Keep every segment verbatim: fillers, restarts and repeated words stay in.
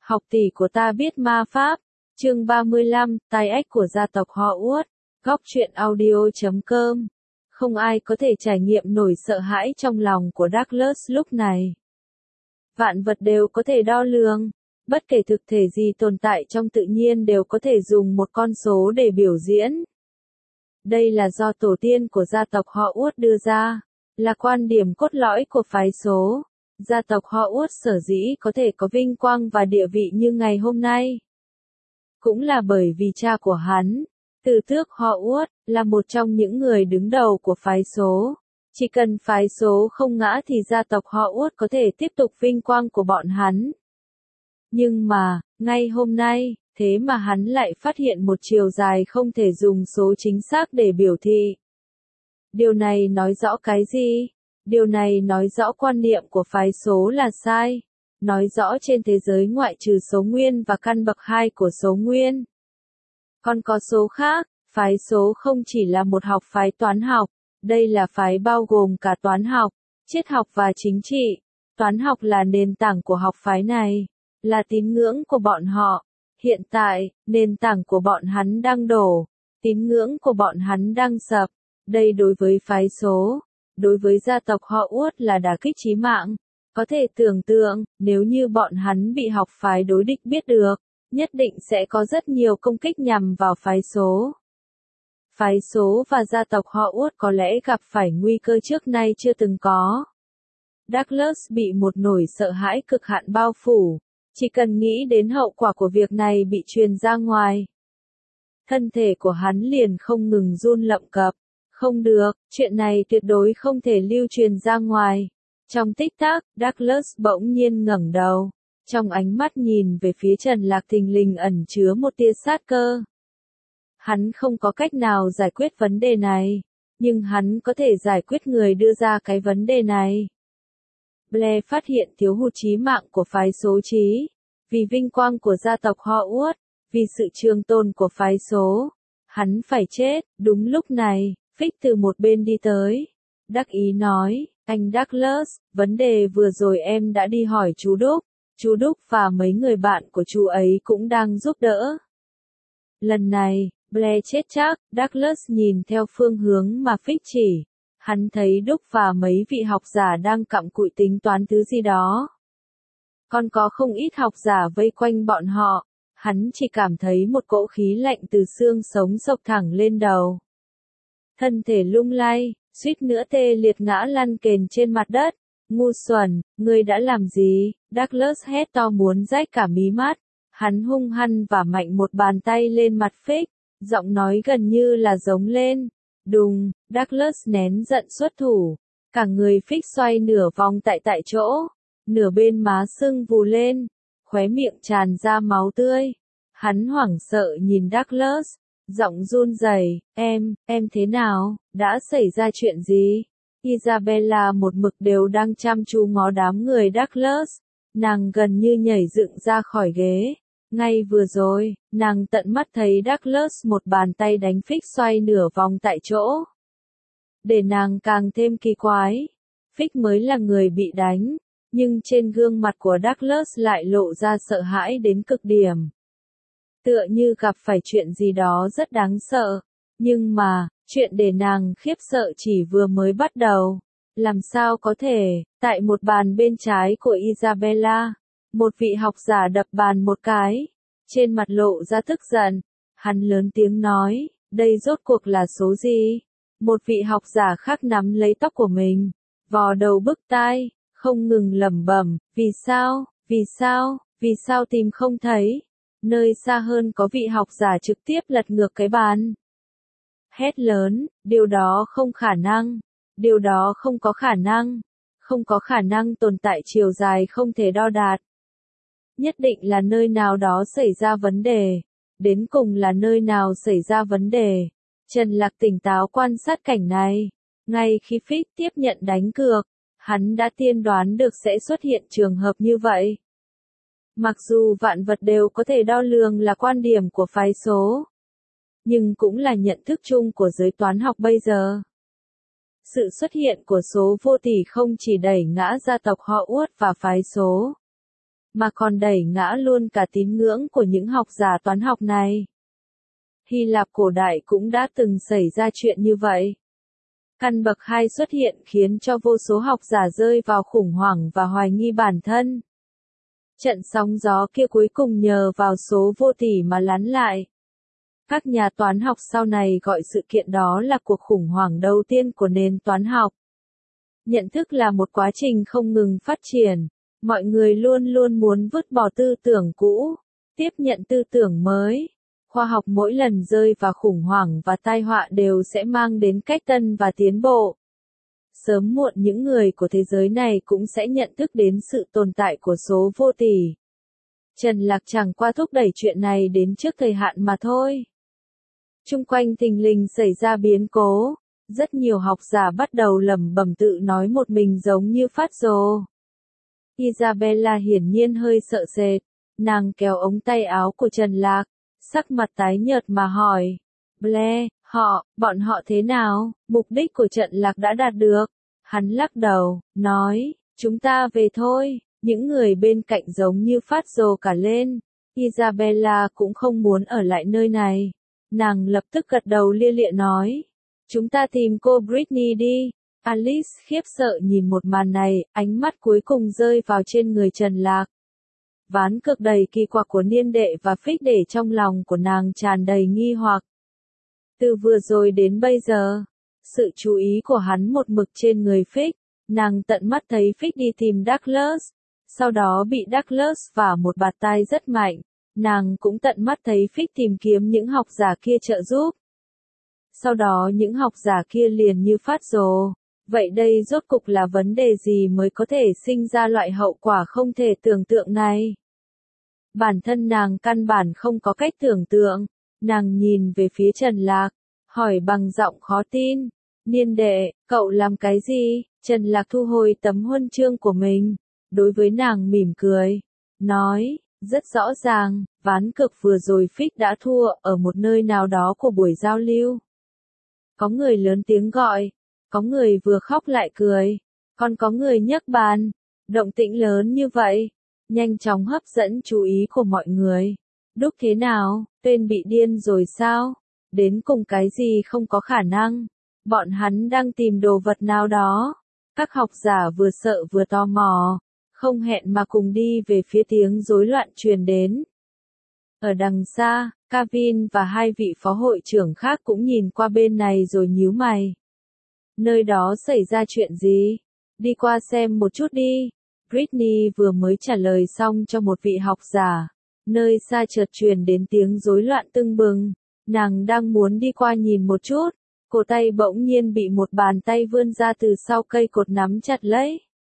Học tỷ của ta biết ma pháp. Chương ba mươi lăm, tai ách của gia tộc họ Uất. Góc truyện audio chấm com. Không ai có thể trải nghiệm nổi sợ hãi trong lòng của Douglas lúc này. Vạn vật đều có thể đo lường. Bất kể thực thể gì tồn tại trong tự nhiên đều có thể dùng một con số để biểu diễn. Đây là do tổ tiên của gia tộc họ Uất đưa ra, là quan điểm cốt lõi của phái số. Gia tộc họ Uất sở dĩ có thể có vinh quang và địa vị như ngày hôm nay. Cũng là bởi vì cha của hắn, Tử Tước họ Uất, là một trong những người đứng đầu của phái số. Chỉ cần phái số không ngã thì gia tộc họ Uất có thể tiếp tục vinh quang của bọn hắn. Nhưng mà, ngay hôm nay, thế mà hắn lại phát hiện một chiều dài không thể dùng số chính xác để biểu thị. Điều này nói rõ cái gì? Điều này nói rõ quan niệm của phái số là sai. Nói rõ trên thế giới ngoại trừ số nguyên và căn bậc hai của số nguyên, còn có số khác. Phái số không chỉ là một học phái toán học, đây là phái bao gồm cả toán học, triết học và chính trị. Toán học là nền tảng của học phái này, là tín ngưỡng của bọn họ. Hiện tại, nền tảng của bọn hắn đang đổ, tín ngưỡng của bọn hắn đang sập. Đây đối với phái số, đối với gia tộc họ Uất là đả kích chí mạng. Có thể tưởng tượng, nếu như bọn hắn bị học phái đối địch biết được, nhất định sẽ có rất nhiều công kích nhằm vào phái số. Phái số và gia tộc họ Uất có lẽ gặp phải nguy cơ trước nay chưa từng có. Douglas bị một nỗi sợ hãi cực hạn bao phủ, chỉ cần nghĩ đến hậu quả của việc này bị truyền ra ngoài. Thân thể của hắn liền không ngừng run lậm cập. Không được, chuyện này tuyệt đối không thể lưu truyền ra ngoài. Trong tích tắc, Douglas bỗng nhiên ngẩng đầu. Trong ánh mắt nhìn về phía Trần Lạc thình lình ẩn chứa một tia sát cơ. Hắn không có cách nào giải quyết vấn đề này, nhưng hắn có thể giải quyết người đưa ra cái vấn đề này. Blair phát hiện thiếu hụt chí mạng của phái số trí. Vì vinh quang của gia tộc họ Uất, vì sự trường tồn của phái số, hắn phải chết. Đúng lúc này, Fix từ một bên đi tới. Đắc ý nói, anh Douglas, vấn đề vừa rồi em đã đi hỏi chú Đúc. Chú Đúc và mấy người bạn của chú ấy cũng đang giúp đỡ. Lần này, Blair chết chắc. Douglas nhìn theo phương hướng mà Fix chỉ. Hắn thấy Đúc và mấy vị học giả đang cặm cụi tính toán thứ gì đó. Còn có không ít học giả vây quanh bọn họ. Hắn chỉ cảm thấy một cỗ khí lạnh từ xương sống xộc thẳng lên đầu. Thân thể lung lay, suýt nữa tê liệt ngã lăn kềnh trên mặt đất. Ngu xuẩn, ngươi đã làm gì? Douglas hét to muốn rách cả mí mắt. Hắn hung hăng và mạnh một bàn tay lên mặt Fix, giọng nói gần như là giống lên. Đùng, Douglas nén giận xuất thủ. Cả người Fix xoay nửa vòng tại tại chỗ. Nửa bên má sưng vù lên, khóe miệng tràn ra máu tươi. Hắn hoảng sợ nhìn Douglas, giọng run rẩy, em, em thế nào, đã xảy ra chuyện gì? Isabella một mực đều đang chăm chú ngó đám người Douglas, nàng gần như nhảy dựng ra khỏi ghế. Ngay vừa rồi, nàng tận mắt thấy Douglas một bàn tay đánh Fix xoay nửa vòng tại chỗ. Để nàng càng thêm kỳ quái, Fix mới là người bị đánh. Nhưng trên gương mặt của Douglas lại lộ ra sợ hãi đến cực điểm. Tựa như gặp phải chuyện gì đó rất đáng sợ. Nhưng mà, chuyện để nàng khiếp sợ chỉ vừa mới bắt đầu. Làm sao có thể, tại một bàn bên trái của Isabella, một vị học giả đập bàn một cái. Trên mặt lộ ra tức giận, hắn lớn tiếng nói, đây rốt cuộc là số gì? Một vị học giả khác nắm lấy tóc của mình, vò đầu bứt tai. Không ngừng lẩm bẩm, vì sao, vì sao, vì sao tìm không thấy. Nơi xa hơn có vị học giả trực tiếp lật ngược cái bàn. Hét lớn, điều đó không khả năng, điều đó không có khả năng, không có khả năng tồn tại chiều dài không thể đo đạt. Nhất định là nơi nào đó xảy ra vấn đề, đến cùng là nơi nào xảy ra vấn đề. Trần Lạc tỉnh táo quan sát cảnh này, ngay khi Fix tiếp nhận đánh cược. Hắn đã tiên đoán được sẽ xuất hiện trường hợp như vậy. Mặc dù vạn vật đều có thể đo lường là quan điểm của phái số, nhưng cũng là nhận thức chung của giới toán học bây giờ. Sự xuất hiện của số vô tỷ không chỉ đẩy ngã gia tộc họ Uất và phái số, mà còn đẩy ngã luôn cả tín ngưỡng của những học giả toán học này. Hy Lạp cổ đại cũng đã từng xảy ra chuyện như vậy. Căn bậc hai xuất hiện khiến cho vô số học giả rơi vào khủng hoảng và hoài nghi bản thân. Trận sóng gió kia cuối cùng nhờ vào số vô tỷ mà lắng lại. Các nhà toán học sau này gọi sự kiện đó là cuộc khủng hoảng đầu tiên của nền toán học. Nhận thức là một quá trình không ngừng phát triển, mọi người luôn luôn muốn vứt bỏ tư tưởng cũ, tiếp nhận tư tưởng mới. Khoa học mỗi lần rơi vào khủng hoảng và tai họa đều sẽ mang đến cách tân và tiến bộ. Sớm muộn những người của thế giới này cũng sẽ nhận thức đến sự tồn tại của số vô tỷ. Trần Lạc chẳng qua thúc đẩy chuyện này đến trước thời hạn mà thôi. Chung quanh thình lình xảy ra biến cố, rất nhiều học giả bắt đầu lẩm bẩm tự nói một mình giống như phát rồ. Isabella hiển nhiên hơi sợ sệt, nàng kéo ống tay áo của Trần Lạc, sắc mặt tái nhợt mà hỏi, Blair, họ, bọn họ thế nào, mục đích của trận lạc đã đạt được. Hắn lắc đầu, nói, chúng ta về thôi, những người bên cạnh giống như phát rồ cả lên. Isabella cũng không muốn ở lại nơi này. Nàng lập tức gật đầu lia lịa nói, chúng ta tìm cô Britney đi. Alice khiếp sợ nhìn một màn này, ánh mắt cuối cùng rơi vào trên người Trần Lạc. Ván cược đầy kỳ quặc của Niên Đệ và Phích để trong lòng của nàng tràn đầy nghi hoặc. Từ vừa rồi đến bây giờ, sự chú ý của hắn một mực trên người Phích, nàng tận mắt thấy Phích đi tìm Douglas, sau đó bị Douglas vả một bạt tai rất mạnh, nàng cũng tận mắt thấy Phích tìm kiếm những học giả kia trợ giúp. Sau đó những học giả kia liền như phát rồ, vậy đây rốt cục là vấn đề gì mới có thể sinh ra loại hậu quả không thể tưởng tượng này? Bản thân nàng căn bản không có cách tưởng tượng, nàng nhìn về phía Trần Lạc, hỏi bằng giọng khó tin, Niên Đệ, cậu làm cái gì? Trần Lạc thu hồi tấm huân chương của mình, đối với nàng mỉm cười, nói, rất rõ ràng, ván cược vừa rồi Phích đã thua ở một nơi nào đó của buổi giao lưu. Có người lớn tiếng gọi, có người vừa khóc lại cười, còn có người nhấc bàn, động tĩnh lớn như vậy, nhanh chóng hấp dẫn chú ý của mọi người. Đúc thế nào, tên bị điên rồi sao? Đến cùng cái gì không có khả năng? Bọn hắn đang tìm đồ vật nào đó. Các học giả vừa sợ vừa tò mò, không hẹn mà cùng đi về phía tiếng rối loạn truyền đến. Ở đằng xa, Kevin và hai vị phó hội trưởng khác cũng nhìn qua bên này rồi nhíu mày. Nơi đó xảy ra chuyện gì? Đi qua xem một chút đi. Britney vừa mới trả lời xong cho một vị học giả. Nơi xa chợt truyền đến tiếng rối loạn tưng bừng. Nàng đang muốn đi qua nhìn một chút. Cổ tay bỗng nhiên bị một bàn tay vươn ra từ sau cây cột nắm chặt lấy.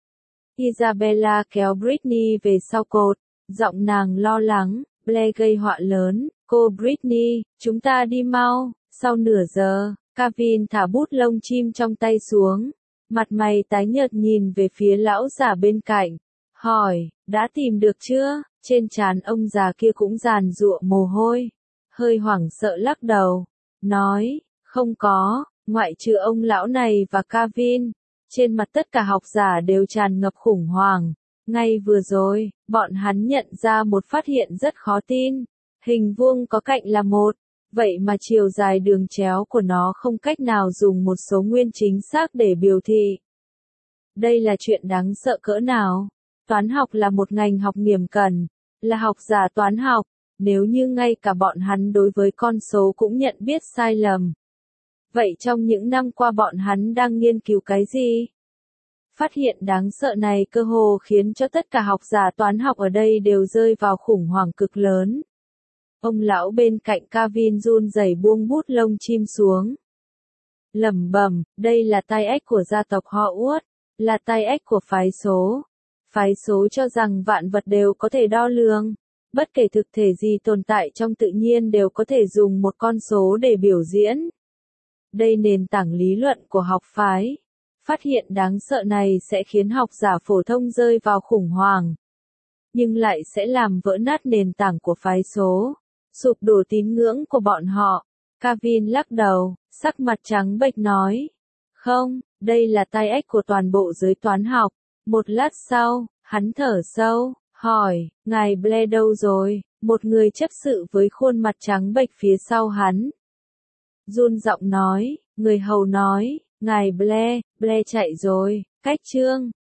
Isabella kéo Britney về sau cột. Giọng nàng lo lắng, Blair gây họa lớn. Cô Britney, chúng ta đi mau. Sau nửa giờ, Kevin thả bút lông chim trong tay xuống. Mặt mày tái nhợt nhìn về phía lão già bên cạnh. Hỏi, đã tìm được chưa? Trên trán ông già kia cũng giàn giụa mồ hôi. Hơi hoảng sợ lắc đầu. Nói, không có, ngoại trừ ông lão này và Kevin. Trên mặt tất cả học giả đều tràn ngập khủng hoảng. Ngay vừa rồi, bọn hắn nhận ra một phát hiện rất khó tin. Hình vuông có cạnh là một. Vậy mà chiều dài đường chéo của nó không cách nào dùng một số nguyên chính xác để biểu thị. Đây là chuyện đáng sợ cỡ nào? Toán học là một ngành học nghiêm cẩn, là học giả toán học, nếu như ngay cả bọn hắn đối với con số cũng nhận biết sai lầm. Vậy trong những năm qua bọn hắn đang nghiên cứu cái gì? Phát hiện đáng sợ này cơ hồ khiến cho tất cả học giả toán học ở đây đều rơi vào khủng hoảng cực lớn. Ông lão bên cạnh Kevin run rẩy buông bút lông chim xuống. Lẩm bẩm, đây là tai ách của gia tộc họ Uất, là tai ách của phái số. Phái số cho rằng vạn vật đều có thể đo lường, bất kể thực thể gì tồn tại trong tự nhiên đều có thể dùng một con số để biểu diễn. Đây nền tảng lý luận của học phái. Phát hiện đáng sợ này sẽ khiến học giả phổ thông rơi vào khủng hoảng, nhưng lại sẽ làm vỡ nát nền tảng của phái số, sụp đổ tín ngưỡng của bọn họ. Kevin lắc đầu, sắc mặt trắng bệch nói, không, đây là tai ách của toàn bộ giới toán học. Một lát sau, hắn thở sâu, hỏi, ngài Blair đâu rồi? Một người chấp sự với khuôn mặt trắng bệch phía sau hắn. Run giọng nói, người hầu nói, ngài Blair, Blair chạy rồi, cách chương.